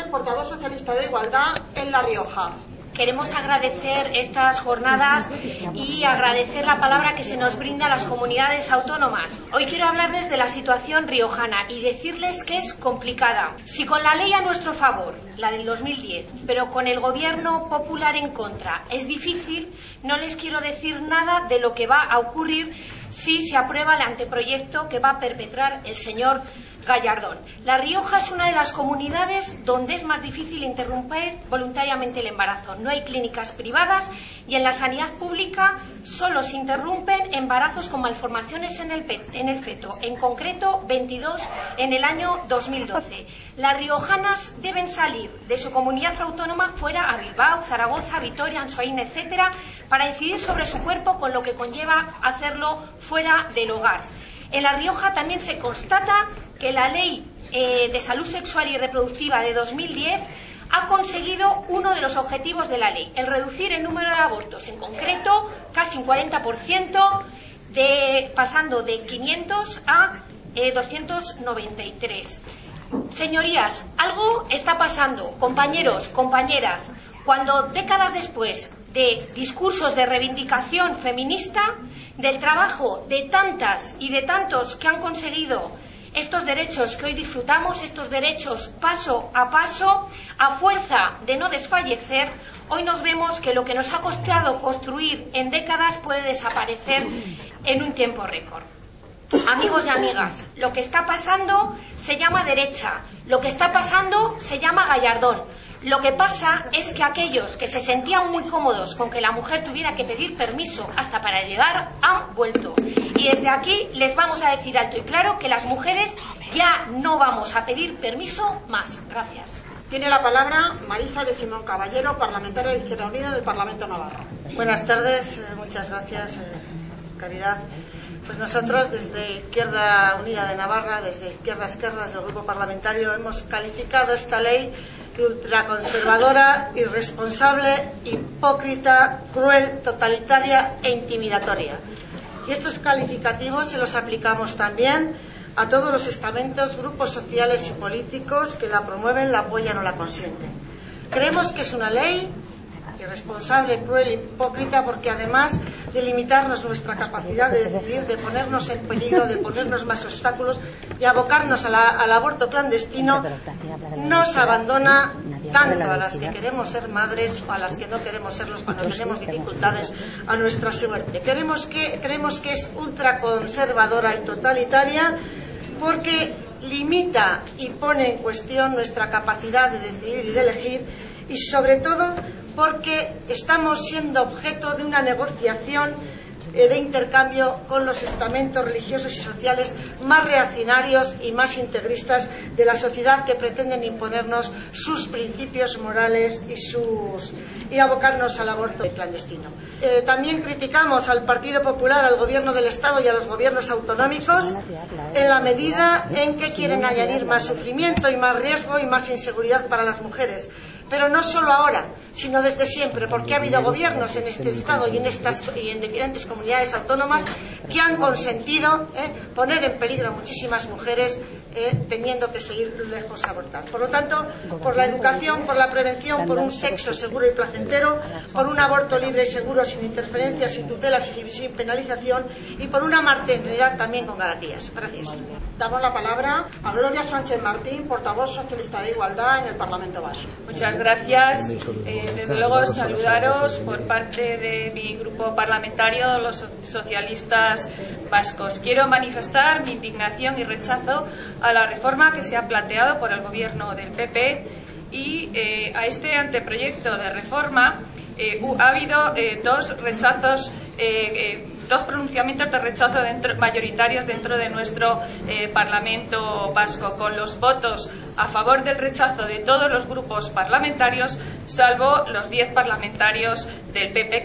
portavoz socialista de Igualdad en La Rioja. Queremos agradecer estas jornadas y agradecer la palabra que se nos brinda a las comunidades autónomas. Hoy quiero hablarles de la situación riojana y decirles que es complicada. Si con la ley a nuestro favor, la del 2010, pero con el gobierno popular en contra, es difícil, no les quiero decir nada de lo que va a ocurrir si se aprueba el anteproyecto que va a perpetrar el señor Gallardón. La Rioja es una de las comunidades donde es más difícil interrumpir voluntariamente el embarazo. No hay clínicas privadas y en la sanidad pública solo se interrumpen embarazos con malformaciones en el feto, en concreto 22 en el año 2012. Las riojanas deben salir de su comunidad autónoma fuera a Bilbao, Zaragoza, Vitoria, Ansoain, etcétera, para decidir sobre su cuerpo, con lo que conlleva hacerlo fuera del hogar. En La Rioja también se constata que la Ley de Salud Sexual y Reproductiva de 2010 ha conseguido uno de los objetivos de la ley, el reducir el número de abortos, en concreto casi un 40%, pasando de 500 a 293. Señorías, algo está pasando, compañeros, compañeras, cuando décadas después de discursos de reivindicación feminista, del trabajo de tantas y de tantos que han conseguido estos derechos que hoy disfrutamos, estos derechos paso a paso, a fuerza de no desfallecer, hoy nos vemos que lo que nos ha costado construir en décadas puede desaparecer en un tiempo récord. Amigos y amigas, lo que está pasando se llama derecha, lo que está pasando se llama Gallardón. Lo que pasa es que aquellos que se sentían muy cómodos con que la mujer tuviera que pedir permiso hasta para llegar han vuelto. Y desde aquí les vamos a decir alto y claro que las mujeres ya no vamos a pedir permiso más. Gracias. Tiene la palabra Marisa de Simón Caballero, parlamentaria de Izquierda Unida del Parlamento Navarro. Buenas tardes, muchas gracias, Caridad. Pues nosotros desde Izquierda Unida de Navarra, desde Izquierda Esquerras del Grupo Parlamentario, hemos calificado esta ley de ultraconservadora, irresponsable, hipócrita, cruel, totalitaria e intimidatoria. Y estos calificativos se los aplicamos también a todos los estamentos, grupos sociales y políticos que la promueven, la apoyan o la consienten. Creemos que es una ley irresponsable, cruel, hipócrita, porque además de limitarnos nuestra capacidad de decidir, de ponernos en peligro, de ponernos más obstáculos y abocarnos al aborto clandestino, nos abandona tanto a las que queremos ser madres o a las que no queremos serlos cuando tenemos dificultades a nuestra suerte. Creemos que es ultraconservadora y totalitaria porque limita y pone en cuestión nuestra capacidad de decidir y de elegir, y sobre todo porque estamos siendo objeto de una negociación de intercambio con los estamentos religiosos y sociales más reaccionarios y más integristas de la sociedad, que pretenden imponernos sus principios morales y abocarnos al aborto clandestino. También criticamos al Partido Popular, al Gobierno del Estado y a los gobiernos autonómicos en la medida en que quieren añadir más sufrimiento y más riesgo y más inseguridad para las mujeres. Pero no solo ahora, sino desde siempre, porque ha habido gobiernos en este Estado y en diferentes comunidades autónomas que han consentido poner en peligro a muchísimas mujeres teniendo que seguir lejos a abortar. Por lo tanto, por la educación, por la prevención, por un sexo seguro y placentero, por un aborto libre y seguro, sin interferencias, sin tutelas y sin penalización, y por una maternidad también con garantías. Gracias. Damos la palabra a Gloria Sánchez Martín, portavoz socialista de Igualdad en el Parlamento Vasco. Muchas gracias. Desde luego saludaros por parte de mi grupo parlamentario, los socialistas vascos. Quiero manifestar mi indignación y rechazo a la reforma que se ha planteado por el gobierno del PP y a este anteproyecto de reforma. Ha habido dos rechazos, dos pronunciamientos de rechazo mayoritarios dentro de nuestro Parlamento vasco, con los votos a favor del rechazo de todos los grupos parlamentarios, salvo los 10 parlamentarios del PP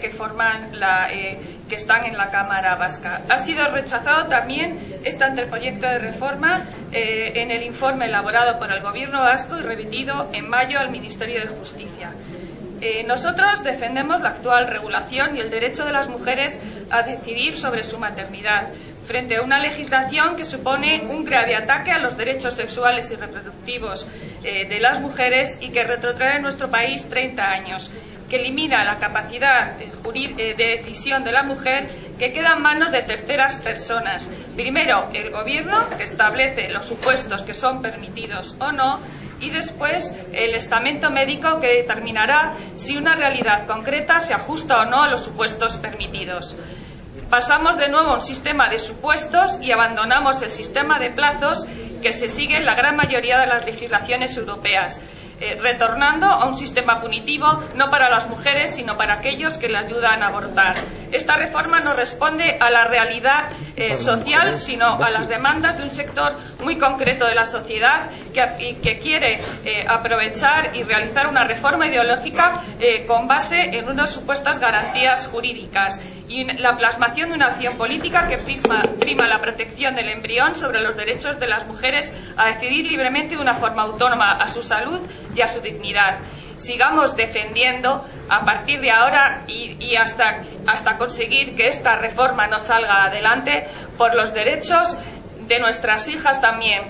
que están en la Cámara Vasca. Ha sido rechazado también este anteproyecto de reforma en el informe elaborado por el Gobierno vasco y remitido en mayo al Ministerio de Justicia. Nosotros defendemos la actual regulación y el derecho de las mujeres a decidir sobre su maternidad, frente a una legislación que supone un grave ataque a los derechos sexuales y reproductivos de las mujeres y que retrotrae en nuestro país 30 años, que elimina la capacidad de decisión de la mujer, que queda en manos de terceras personas. Primero, el Gobierno, que establece los supuestos que son permitidos o no, y después el estamento médico, que determinará si una realidad concreta se ajusta o no a los supuestos permitidos. Pasamos de nuevo a un sistema de supuestos y abandonamos el sistema de plazos que se sigue en la gran mayoría de las legislaciones europeas, retornando a un sistema punitivo no para las mujeres, sino para aquellos que le ayudan a abortar. Esta reforma no responde a la realidad social, sino a las demandas de un sector muy concreto de la sociedad que quiere aprovechar y realizar una reforma ideológica con base en unas supuestas garantías jurídicas y la plasmación de una acción política que prima la protección del embrión sobre los derechos de las mujeres a decidir libremente de una forma autónoma a su salud y a su dignidad. Sigamos defendiendo a partir de ahora y hasta conseguir que esta reforma no salga adelante por los derechos de nuestras hijas también,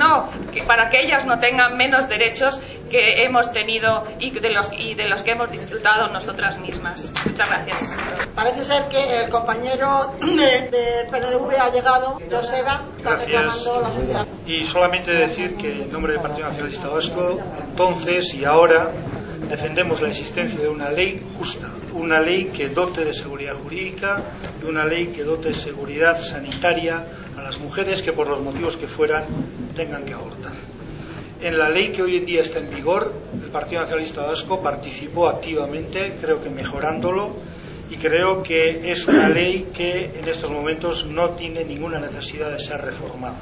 para que ellas no tengan menos derechos que hemos tenido y de los que hemos disfrutado nosotras mismas. Muchas gracias. Parece ser que el compañero de PNV ha llegado, Joseba, está reclamando la sociedad. Y solamente decir que en nombre del Partido Nacionalista Vasco, entonces y ahora, defendemos la existencia de una ley justa, una ley que dote de seguridad jurídica y una ley que dote de seguridad sanitaria a las mujeres que por los motivos que fueran tengan que abortar. En la ley que hoy en día está en vigor, el Partido Nacionalista Vasco participó activamente, creo que mejorándolo, y creo que es una ley que en estos momentos no tiene ninguna necesidad de ser reformada.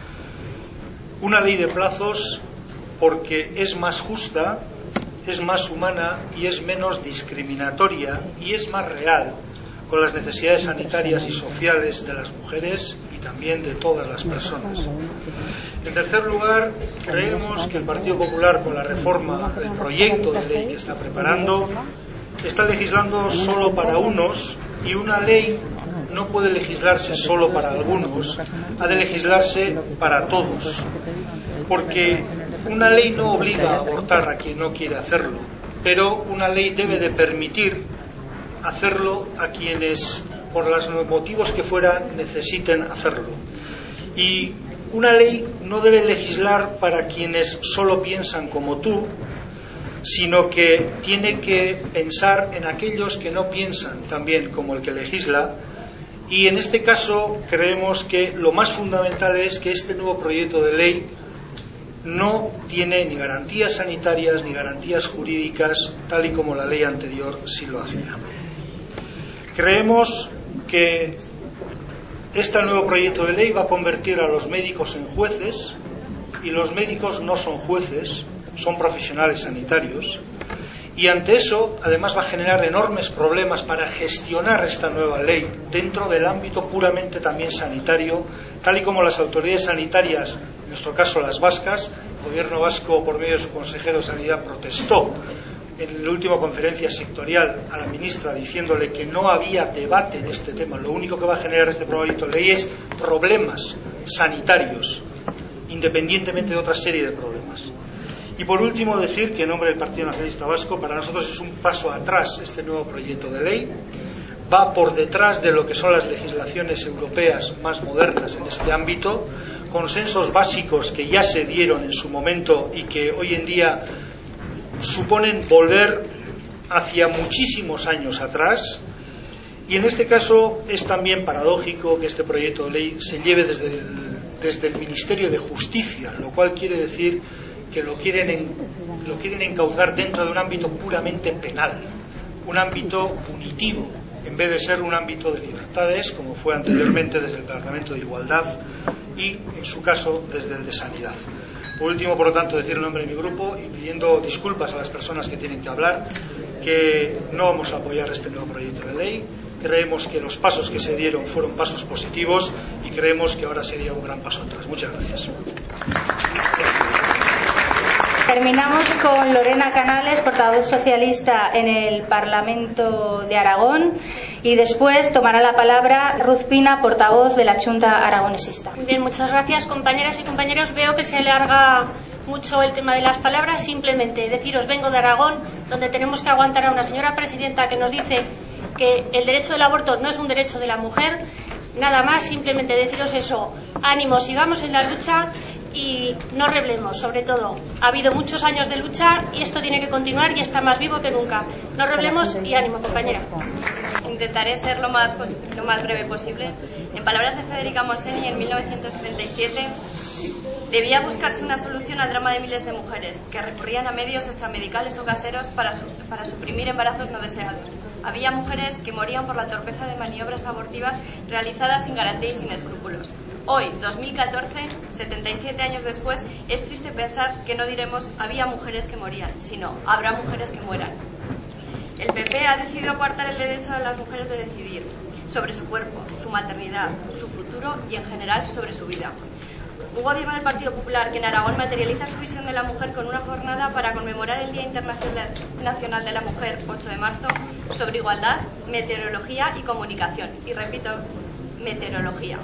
Una ley de plazos porque es más justa, es más humana y es menos discriminatoria y es más real con las necesidades sanitarias y sociales de las mujeres y también de todas las personas. En tercer lugar, creemos que el Partido Popular, con la reforma del proyecto de ley que está preparando, está legislando solo para unos, y una ley no puede legislarse solo para algunos, ha de legislarse para todos, porque una ley no obliga a abortar a quien no quiere hacerlo, pero una ley debe de permitir hacerlo a quienes, por los motivos que fueran, necesiten hacerlo. Y una ley no debe legislar para quienes solo piensan como tú, sino que tiene que pensar en aquellos que no piensan también como el que legisla. Y en este caso creemos que lo más fundamental es que este nuevo proyecto de ley no tiene ni garantías sanitarias ni garantías jurídicas, tal y como la ley anterior sí lo hacía. Creemos que este nuevo proyecto de ley va a convertir a los médicos en jueces, y los médicos no son jueces, son profesionales sanitarios, y ante eso además va a generar enormes problemas para gestionar esta nueva ley dentro del ámbito puramente también sanitario, tal y como las autoridades sanitarias, en nuestro caso las vascas, el gobierno vasco por medio de su consejero de Sanidad protestó en la última conferencia sectorial a la ministra diciéndole que no había debate en este tema. Lo único que va a generar este proyecto de ley es problemas sanitarios, independientemente de otra serie de problemas. Y por último decir que en nombre del Partido Nacionalista Vasco, para nosotros es un paso atrás este nuevo proyecto de ley, va por detrás de lo que son las legislaciones europeas más modernas en este ámbito, consensos básicos que ya se dieron en su momento y que hoy en día suponen volver hacia muchísimos años atrás. Y en este caso es también paradójico que este proyecto de ley se lleve desde el Ministerio de Justicia, lo cual quiere decir que lo quieren encauzar dentro de un ámbito puramente penal, un ámbito punitivo, en vez de ser un ámbito de libertades, como fue anteriormente desde el Departamento de Igualdad y, en su caso, desde el de Sanidad. Por último, por lo tanto, decir en nombre de mi grupo y pidiendo disculpas a las personas que tienen que hablar, que no vamos a apoyar este nuevo proyecto de ley. Creemos que los pasos que se dieron fueron pasos positivos y creemos que ahora sería un gran paso atrás. Muchas gracias. Terminamos con Lorena Canales, portavoz socialista en el Parlamento de Aragón. y después tomará la palabra Ruth Pina, portavoz de la Xunta Aragonesista. Muy bien, muchas gracias, compañeras y compañeros. Veo que se alarga mucho el tema de las palabras. Simplemente deciros, vengo de Aragón, donde tenemos que aguantar a una señora presidenta que nos dice que el derecho del aborto no es un derecho de la mujer. Nada más, simplemente deciros eso. Ánimo, sigamos en la lucha y no reblemos. Sobre todo, ha habido muchos años de lucha y esto tiene que continuar y está más vivo que nunca. No reblemos y ánimo, compañera. Intentaré ser lo más breve posible. En palabras de Federica Montseny, en 1977 debía buscarse una solución al drama de miles de mujeres que recurrían a medios extramedicales o caseros para suprimir embarazos no deseados. Había mujeres que morían por la torpeza de maniobras abortivas realizadas sin garantía y sin escrúpulos. Hoy, 2014, 77 años después, es triste pensar que no diremos había mujeres que morían, sino habrá mujeres que mueran. El PP ha decidido coartar el derecho de las mujeres de decidir sobre su cuerpo, su maternidad, su futuro y, en general, sobre su vida. Un gobierno del Partido Popular que en Aragón materializa su visión de la mujer con una jornada para conmemorar el Día Internacional de la Mujer, 8 de marzo, sobre igualdad, meteorología y comunicación. Y repito, meteorología.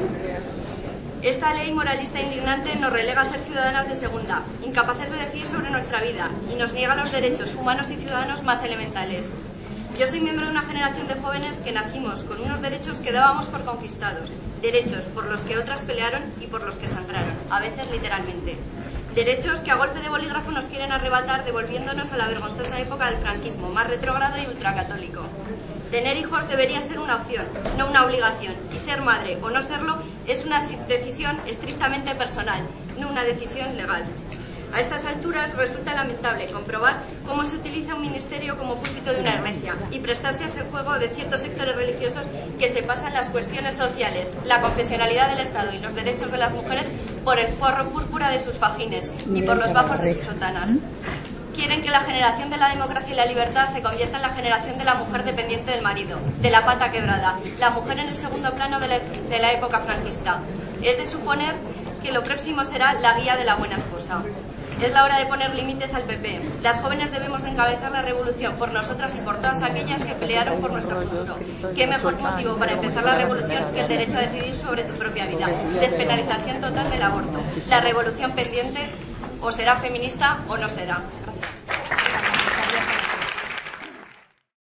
Esta ley moralista e indignante nos relega a ser ciudadanas de segunda, incapaces de decidir sobre nuestra vida, y nos niega los derechos humanos y ciudadanos más elementales. Yo soy miembro de una generación de jóvenes que nacimos con unos derechos que dábamos por conquistados, derechos por los que otras pelearon y por los que sangraron, a veces literalmente. Derechos que a golpe de bolígrafo nos quieren arrebatar, devolviéndonos a la vergonzosa época del franquismo, más retrógrado y ultracatólico. Tener hijos debería ser una opción, no una obligación, y ser madre o no serlo es una decisión estrictamente personal, no una decisión legal. A estas alturas resulta lamentable comprobar cómo se utiliza un ministerio como púlpito de una iglesia y prestarse a ese juego de ciertos sectores religiosos que se pasan las cuestiones sociales, la confesionalidad del Estado y los derechos de las mujeres por el forro púrpura de sus fajines y por los bajos de sus sotanas. Quieren que la generación de la democracia y la libertad se convierta en la generación de la mujer dependiente del marido, de la pata quebrada, la mujer en el segundo plano de la época franquista. Es de suponer que lo próximo será la guía de la buena esposa. Es la hora de poner límites al PP. Las jóvenes debemos de encabezar la revolución por nosotras y por todas aquellas que pelearon por nuestro futuro. ¿Qué mejor motivo para empezar la revolución que el derecho a decidir sobre tu propia vida? Despenalización total del aborto. La revolución pendiente o será feminista o no será.